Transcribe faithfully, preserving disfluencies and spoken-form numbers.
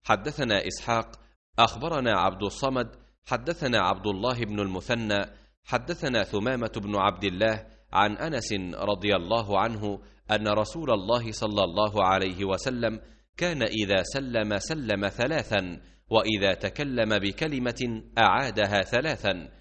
حدثنا إسحاق أخبرنا عبد الصمد حدثنا عبد الله بن المثنى حدثنا ثمامة بن عبد الله عن أنس رضي الله عنه أن رسول الله صلى الله عليه وسلم كان إذا سلم سلم ثلاثا، وإذا تكلم بكلمة أعادها ثلاثا،